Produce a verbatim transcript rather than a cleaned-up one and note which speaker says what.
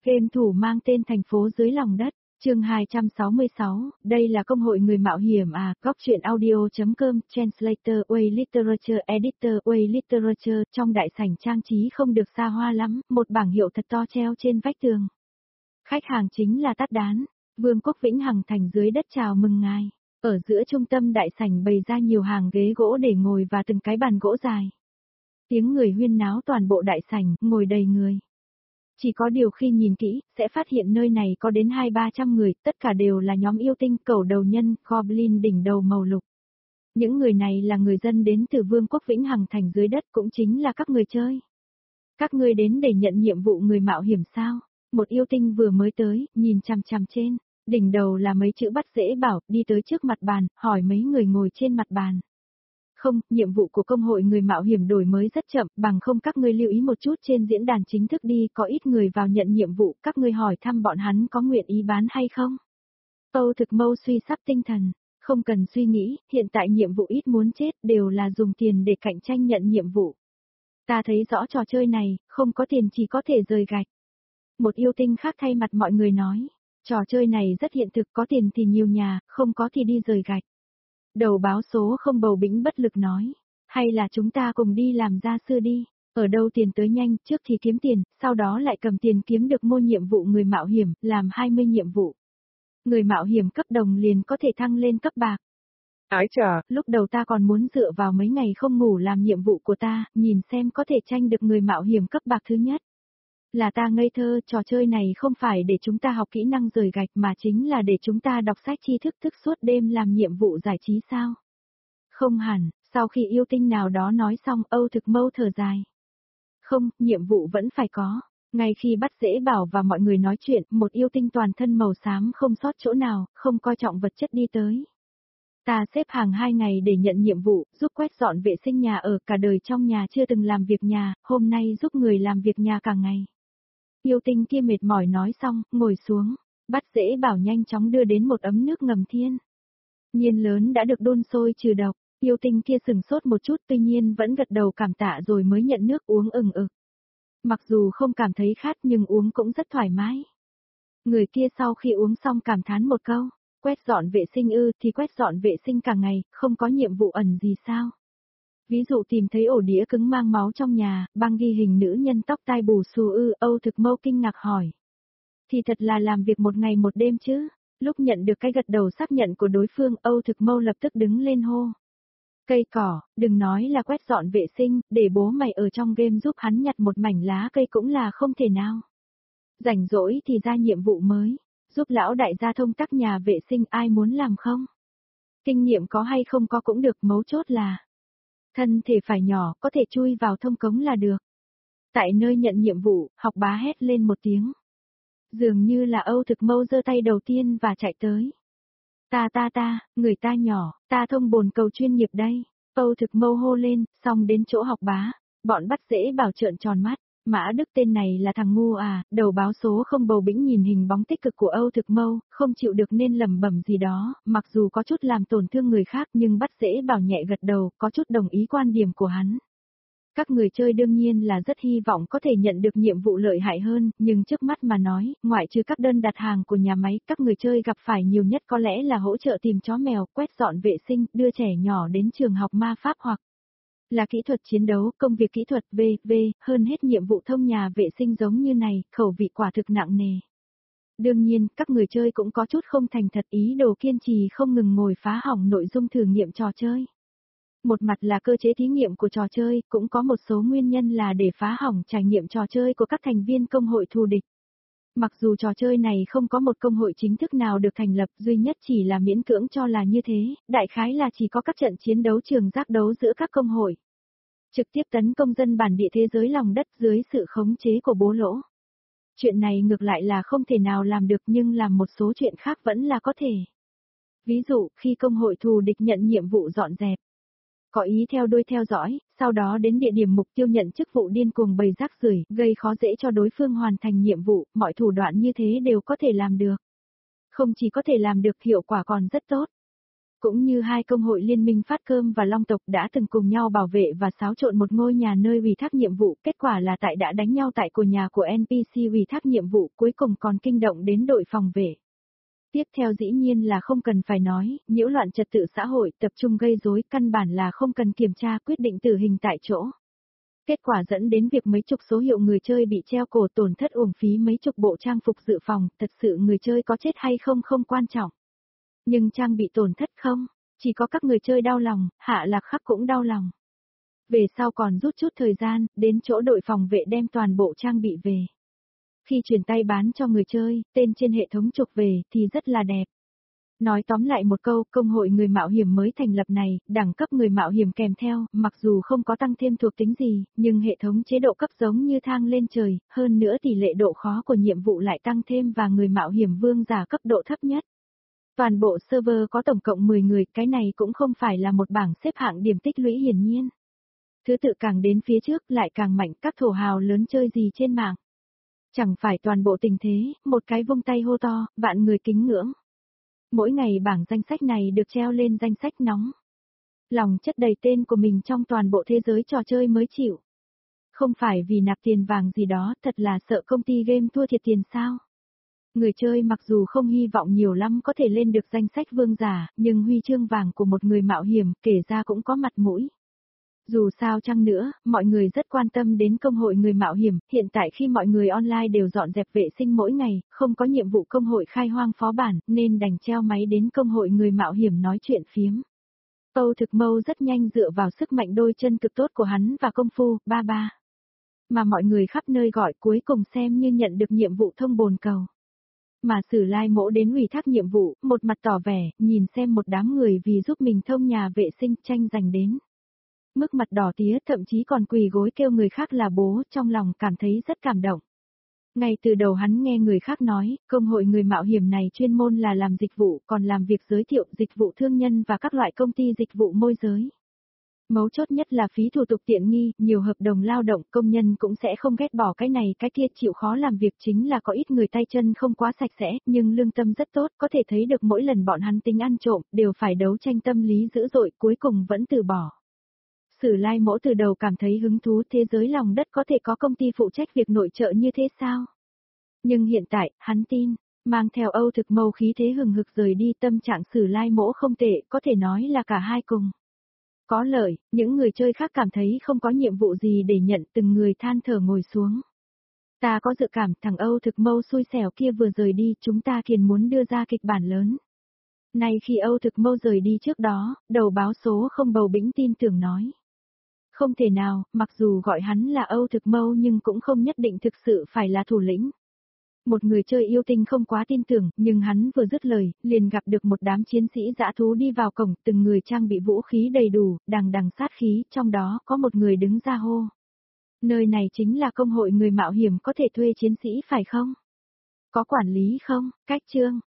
Speaker 1: Game thủ mang tên thành phố dưới lòng đất, chương hai trăm sáu mươi sáu, đây là công hội người mạo hiểm à, góc truyện audio.com, translator, way literature, editor, way literature, trong đại sảnh trang trí không được xa hoa lắm, một bảng hiệu thật to treo trên vách tường. Khách hàng chính là Tát Đán, Vương quốc Vĩnh Hằng thành dưới đất chào mừng ngài. Ở giữa trung tâm đại sảnh bày ra nhiều hàng ghế gỗ để ngồi và từng cái bàn gỗ dài. Tiếng người huyên náo toàn bộ đại sảnh, ngồi đầy người. Chỉ có điều khi nhìn kỹ, sẽ phát hiện nơi này có đến hai ba trăm người, tất cả đều là nhóm yêu tinh, cẩu đầu nhân, goblin đỉnh đầu màu lục. Những người này là người dân đến từ Vương quốc Vĩnh Hằng thành dưới đất, cũng chính là các người chơi. Các ngươi đến để nhận nhiệm vụ người mạo hiểm sao? Một yêu tinh vừa mới tới, nhìn chằm chằm trên, đỉnh đầu là mấy chữ bắt dễ bảo, đi tới trước mặt bàn, hỏi mấy người ngồi trên mặt bàn. Không, nhiệm vụ của công hội người mạo hiểm đổi mới rất chậm, bằng không các ngươi lưu ý một chút trên diễn đàn chính thức đi, có ít người vào nhận nhiệm vụ, các ngươi hỏi thăm bọn hắn có nguyện ý bán hay không. Âu Thực Mâu suy sắp tinh thần, không cần suy nghĩ, hiện tại nhiệm vụ ít muốn chết đều là dùng tiền để cạnh tranh nhận nhiệm vụ. Ta thấy rõ trò chơi này, không có tiền chỉ có thể rời gạch. Một yêu tinh khác thay mặt mọi người nói, trò chơi này rất hiện thực, có tiền thì nhiều nhà, không có thì đi rời gạch. Đầu báo số không bầu bĩnh bất lực nói, hay là chúng ta cùng đi làm gia sư đi, ở đâu tiền tới nhanh, trước thì kiếm tiền, sau đó lại cầm tiền kiếm được mua nhiệm vụ người mạo hiểm, làm hai mươi nhiệm vụ. Người mạo hiểm cấp đồng liền có thể thăng lên cấp bạc. Ái chà, lúc đầu ta còn muốn dựa vào mấy ngày không ngủ làm nhiệm vụ của ta, nhìn xem có thể tranh được người mạo hiểm cấp bạc thứ nhất. Là ta ngây thơ, trò chơi này không phải để chúng ta học kỹ năng rời gạch mà chính là để chúng ta đọc sách tri thức thức suốt đêm làm nhiệm vụ giải trí sao? Không hẳn, sau khi yêu tinh nào đó nói xong Âu Thực Mâu thở dài. Không, nhiệm vụ vẫn phải có. Ngay khi bắt dễ bảo và mọi người nói chuyện, một yêu tinh toàn thân màu xám không sót chỗ nào, không coi trọng vật chất đi tới. Ta xếp hàng hai ngày để nhận nhiệm vụ, giúp quét dọn vệ sinh nhà ở, cả đời trong nhà chưa từng làm việc nhà, hôm nay giúp người làm việc nhà cả ngày. Yêu tinh kia mệt mỏi nói xong, ngồi xuống, bắt dễ bảo nhanh chóng đưa đến một ấm nước ngầm thiên. Nhiên lớn đã được đun sôi trừ độc, yêu tinh kia sừng sốt một chút tuy nhiên vẫn gật đầu cảm tạ rồi mới nhận nước uống ừng ực. Mặc dù không cảm thấy khát nhưng uống cũng rất thoải mái. Người kia sau khi uống xong cảm thán một câu, quét dọn vệ sinh ư thì quét dọn vệ sinh cả ngày, không có nhiệm vụ ẩn gì sao? Ví dụ tìm thấy ổ đĩa cứng mang máu trong nhà, băng ghi hình nữ nhân tóc tai bù xù ư, Âu Thực Mâu kinh ngạc hỏi. Thì thật là làm việc một ngày một đêm chứ, lúc nhận được cái gật đầu xác nhận của đối phương Âu Thực Mâu lập tức đứng lên hô. Cây cỏ, đừng nói là quét dọn vệ sinh, để bố mày ở trong game giúp hắn nhặt một mảnh lá cây cũng là không thể nào. Rảnh rỗi thì ra nhiệm vụ mới, giúp lão đại gia thông tắc nhà vệ sinh ai muốn làm không? Kinh nghiệm có hay không có cũng được, mấu chốt là thân thể phải nhỏ, có thể chui vào thông cống là được. Tại nơi nhận nhiệm vụ, học bá hét lên một tiếng. Dường như là Âu Thực Mâu giơ tay đầu tiên và chạy tới. Ta ta ta, người ta nhỏ, ta thông bồn cầu chuyên nghiệp đây. Âu Thực Mâu hô lên, xong đến chỗ học bá, bọn bắt dễ bảo trợn tròn mắt. Mã Đức tên này là thằng ngu à, đầu báo số không bầu bĩnh nhìn hình bóng tích cực của Âu Thực Mâu, không chịu được nên lẩm bẩm gì đó, mặc dù có chút làm tổn thương người khác nhưng bắt dễ bảo nhẹ gật đầu, có chút đồng ý quan điểm của hắn. Các người chơi đương nhiên là rất hy vọng có thể nhận được nhiệm vụ lợi hại hơn, nhưng trước mắt mà nói, ngoại trừ các đơn đặt hàng của nhà máy, các người chơi gặp phải nhiều nhất có lẽ là hỗ trợ tìm chó mèo, quét dọn vệ sinh, đưa trẻ nhỏ đến trường học ma pháp hoặc là kỹ thuật chiến đấu, công việc kỹ thuật vê vê, hơn hết nhiệm vụ thông nhà vệ sinh giống như này, khẩu vị quả thực nặng nề. Đương nhiên, các người chơi cũng có chút không thành thật ý đồ kiên trì không ngừng ngồi phá hỏng nội dung thử nghiệm trò chơi. Một mặt là cơ chế thí nghiệm của trò chơi, cũng có một số nguyên nhân là để phá hỏng trải nghiệm trò chơi của các thành viên công hội thù địch. Mặc dù trò chơi này không có một công hội chính thức nào được thành lập, duy nhất chỉ là miễn cưỡng cho là như thế, đại khái là chỉ có các trận chiến đấu trường giác đấu giữa các công hội. Trực tiếp tấn công dân bản địa thế giới lòng đất dưới sự khống chế của bố lỗ. Chuyện này ngược lại là không thể nào làm được nhưng làm một số chuyện khác vẫn là có thể. Ví dụ, khi công hội thù địch nhận nhiệm vụ dọn dẹp. Có ý theo đuôi theo dõi, sau đó đến địa điểm mục tiêu nhận chức vụ điên cuồng bày rác rưởi, gây khó dễ cho đối phương hoàn thành nhiệm vụ, mọi thủ đoạn như thế đều có thể làm được. Không chỉ có thể làm được, hiệu quả còn rất tốt. Cũng như hai công hội Liên minh Phát Cơm và Long tộc đã từng cùng nhau bảo vệ và xáo trộn một ngôi nhà nơi ủy thác nhiệm vụ, kết quả là tại đã đánh nhau tại của nhà của en pê xê ủy thác nhiệm vụ, cuối cùng còn kinh động đến đội phòng vệ. Tiếp theo dĩ nhiên là không cần phải nói, nhiễu loạn trật tự xã hội, tập trung gây rối, căn bản là không cần kiểm tra, quyết định tử hình tại chỗ. Kết quả dẫn đến việc mấy chục số hiệu người chơi bị treo cổ, tổn thất uổng phí mấy chục bộ trang phục dự phòng, thật sự người chơi có chết hay không không quan trọng. Nhưng trang bị tổn thất không, chỉ có các người chơi đau lòng, Hạ Lạc Khắc cũng đau lòng. Về sau còn rút chút thời gian, đến chỗ đội phòng vệ đem toàn bộ trang bị về. Khi chuyển tay bán cho người chơi, tên trên hệ thống chụp về thì rất là đẹp. Nói tóm lại một câu, công hội người mạo hiểm mới thành lập này, đẳng cấp người mạo hiểm kèm theo, mặc dù không có tăng thêm thuộc tính gì, nhưng hệ thống chế độ cấp giống như thang lên trời, hơn nữa tỷ lệ độ khó của nhiệm vụ lại tăng thêm và người mạo hiểm vương giả cấp độ thấp nhất. Toàn bộ server có tổng cộng mười người, cái này cũng không phải là một bảng xếp hạng điểm tích lũy hiển nhiên. Thứ tự càng đến phía trước lại càng mạnh, các thổ hào lớn chơi gì trên mạng. Chẳng phải toàn bộ tình thế, một cái vung tay hô to, vạn người kính ngưỡng. Mỗi ngày bảng danh sách này được treo lên danh sách nóng. Lòng chất đầy tên của mình trong toàn bộ thế giới trò chơi mới chịu. Không phải vì nạp tiền vàng gì đó, thật là sợ công ty game thua thiệt tiền sao. Người chơi mặc dù không hy vọng nhiều lắm có thể lên được danh sách vương giả, nhưng huy chương vàng của một người mạo hiểm kể ra cũng có mặt mũi. Dù sao chăng nữa, mọi người rất quan tâm đến công hội người mạo hiểm, hiện tại khi mọi người online đều dọn dẹp vệ sinh mỗi ngày, không có nhiệm vụ công hội khai hoang phó bản, nên đành treo máy đến công hội người mạo hiểm nói chuyện phiếm. Âu Thực Mâu rất nhanh dựa vào sức mạnh đôi chân cực tốt của hắn và công phu, ba ba. Mà mọi người khắp nơi gọi cuối cùng xem như nhận được nhiệm vụ thông bồn cầu. Mà Sử Lai Mỗ đến ủy thác nhiệm vụ, một mặt tỏ vẻ, nhìn xem một đám người vì giúp mình thông nhà vệ sinh tranh giành đến. Mức mặt đỏ tía, thậm chí còn quỳ gối kêu người khác là bố, trong lòng cảm thấy rất cảm động. Ngay từ đầu hắn nghe người khác nói, công hội người mạo hiểm này chuyên môn là làm dịch vụ, còn làm việc giới thiệu dịch vụ thương nhân và các loại công ty dịch vụ môi giới. Mấu chốt nhất là phí thủ tục tiện nghi, nhiều hợp đồng lao động, công nhân cũng sẽ không ghét bỏ cái này cái kia, chịu khó làm việc chính là có ít người tay chân không quá sạch sẽ, nhưng lương tâm rất tốt, có thể thấy được mỗi lần bọn hắn tính ăn trộm, đều phải đấu tranh tâm lý dữ dội, cuối cùng vẫn từ bỏ. Sử Lai Mỗ từ đầu cảm thấy hứng thú, thế giới lòng đất có thể có công ty phụ trách việc nội trợ như thế sao? Nhưng hiện tại, hắn tin, mang theo Âu Thực Mâu khí thế hừng hực rời đi, tâm trạng Sử Lai Mỗ không tệ, có thể nói là cả hai cùng. Có lợi, những người chơi khác cảm thấy không có nhiệm vụ gì để nhận, từng người than thở ngồi xuống. Ta có dự cảm thằng Âu Thực Mâu xui xẻo kia vừa rời đi, chúng ta kiền muốn đưa ra kịch bản lớn. Nay khi Âu Thực Mâu rời đi trước đó, đầu báo số không bầu bĩnh tin tưởng nói. Không thể nào, mặc dù gọi hắn là Âu Thực Mâu nhưng cũng không nhất định thực sự phải là thủ lĩnh. Một người chơi yêu tinh không quá tin tưởng, nhưng hắn vừa dứt lời, liền gặp được một đám chiến sĩ dã thú đi vào cổng, từng người trang bị vũ khí đầy đủ, đằng đằng sát khí, trong đó có một người đứng ra hô. Nơi này chính là công hội người mạo hiểm, có thể thuê chiến sĩ phải không? Có quản lý không? Cách chương,